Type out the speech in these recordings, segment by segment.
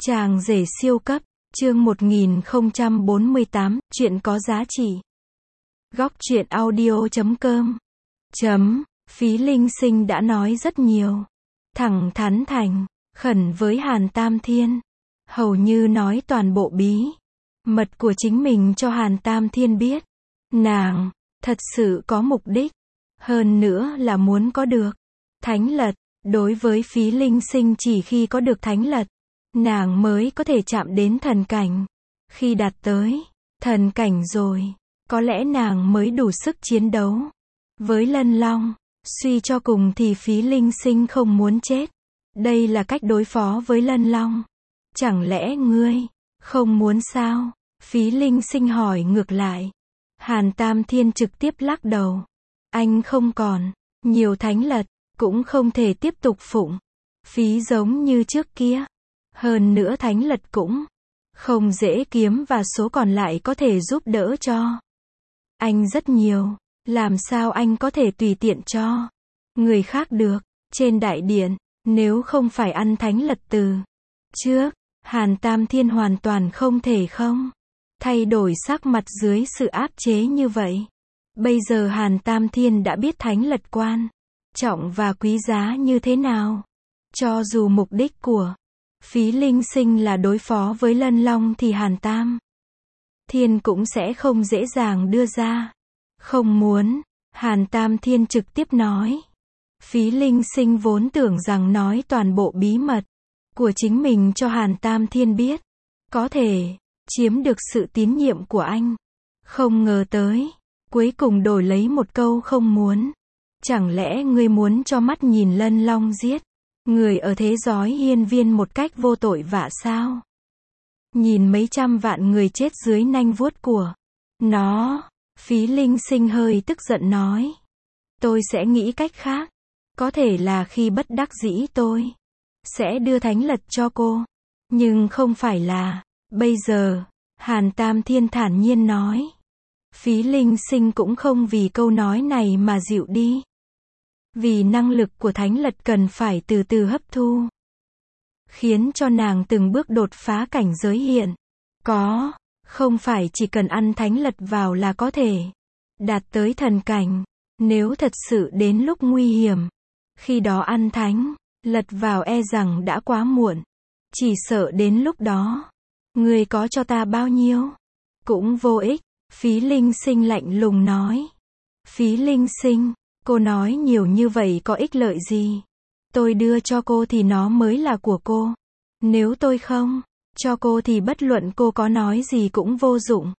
Chàng rể siêu cấp, chương 1048, chuyện có giá trị. Góc truyện audio.com. Phí Linh Sinh đã nói rất nhiều. Thẳng thắn thành khẩn với Hàn Tam Thiên. Hầu như nói toàn bộ bí mật của chính mình cho Hàn Tam Thiên biết. Nàng thật sự có mục đích. Hơn nữa là muốn có được thánh lật. Đối với Phí Linh Sinh chỉ khi có được thánh lật, nàng mới có thể chạm đến thần cảnh. Khi đạt tới thần cảnh rồi, có lẽ nàng mới đủ sức chiến đấu với Lân Long. Suy cho cùng thì Phí Linh Sinh không muốn chết. Đây là cách đối phó với Lân Long. Chẳng lẽ ngươi không muốn sao? Phí Linh Sinh hỏi ngược lại. Hàn Tam Thiên trực tiếp lắc đầu. Anh không còn nhiều thánh lật, cũng không thể tiếp tục phụng phí giống như trước kia. Hơn nữa thánh lật cũng không dễ kiếm và số còn lại có thể giúp đỡ cho anh rất nhiều. Làm sao anh có thể tùy tiện cho người khác được? Trên đại điện, nếu không phải ăn thánh lật từ trước, Hàn Tam Thiên hoàn toàn không thể không thay đổi sắc mặt dưới sự áp chế như vậy. Bây giờ Hàn Tam Thiên đã biết thánh lật quan trọng và quý giá như thế nào. Cho dù mục đích của Phí Linh Sinh là đối phó với Lân Long thì Hàn Tam Thiên cũng sẽ không dễ dàng đưa ra. Không muốn, Hàn Tam Thiên trực tiếp nói. Phí Linh Sinh vốn tưởng rằng nói toàn bộ bí mật của chính mình cho Hàn Tam Thiên biết, có thể chiếm được sự tín nhiệm của anh. Không ngờ tới, cuối cùng đổi lấy một câu không muốn. Chẳng lẽ ngươi muốn cho mắt nhìn Lân Long giết người ở thế giới hiên viên một cách vô tội vạ sao? Nhìn mấy trăm vạn người chết dưới nanh vuốt của nó. Phí Linh Sinh hơi tức giận nói. Tôi sẽ nghĩ cách khác. Có thể là khi bất đắc dĩ tôi sẽ đưa thánh lật cho cô. Nhưng không phải là bây giờ. Hàn Tam Thiên thản nhiên nói. Phí Linh Sinh cũng không vì câu nói này mà dịu đi. Vì năng lực của thánh lật cần phải từ từ hấp thu, khiến cho nàng từng bước đột phá cảnh giới hiện có. Không phải chỉ cần ăn thánh lật vào là có thể đạt tới thần cảnh. Nếu thật sự đến lúc nguy hiểm, khi đó ăn thánh lật vào e rằng đã quá muộn. Chỉ sợ đến lúc đó, ngươi có cho ta bao nhiêu cũng vô ích. Phí Linh Sinh lạnh lùng nói. Phí Linh Sinh, cô nói nhiều như vậy có ích lợi gì? Tôi đưa cho cô thì nó mới là của cô. Nếu tôi không cho cô thì bất luận cô có nói gì cũng vô dụng.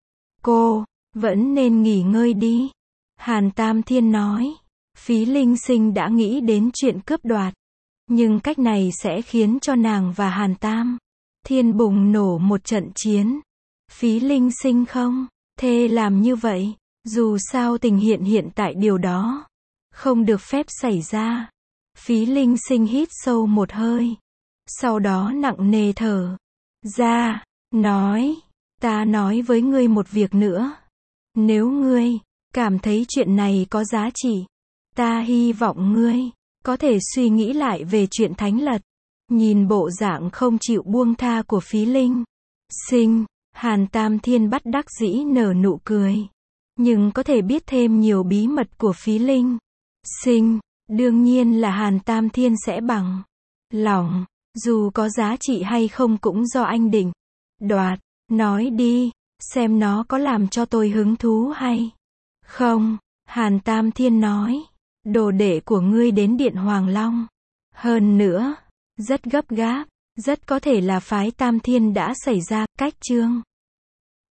Cô vẫn nên nghỉ ngơi đi. Hàn Tam Thiên nói. Phí Linh Sinh đã nghĩ đến chuyện cướp đoạt. Nhưng cách này sẽ khiến cho nàng và Hàn Tam Thiên bùng nổ một trận chiến. Phí Linh Sinh không thể làm như vậy. Dù sao tình hiện tại điều đó không được phép xảy ra. Phí Linh Sinh hít sâu một hơi. Sau đó nặng nề thở ra, nói. Ta nói với ngươi một việc nữa. Nếu ngươi cảm thấy chuyện này có giá trị, ta hy vọng ngươi có thể suy nghĩ lại về chuyện thánh lật. Nhìn bộ dạng không chịu buông tha của Phí Linh Sinh, Hàn Tam Thiên bất đắc dĩ nở nụ cười. Nhưng có thể biết thêm nhiều bí mật của Phí Linh Sinh, đương nhiên là Hàn Tam Thiên sẽ bằng lòng. Dù có giá trị hay không cũng do anh định đoạt. Nói đi, xem nó có làm cho tôi hứng thú hay không? Hàn Tam Thiên nói. Đồ đệ của ngươi đến Điện Hoàng Long. Hơn nữa, rất gấp gáp. Rất có thể là phái Tam Thiên đã xảy ra cách chương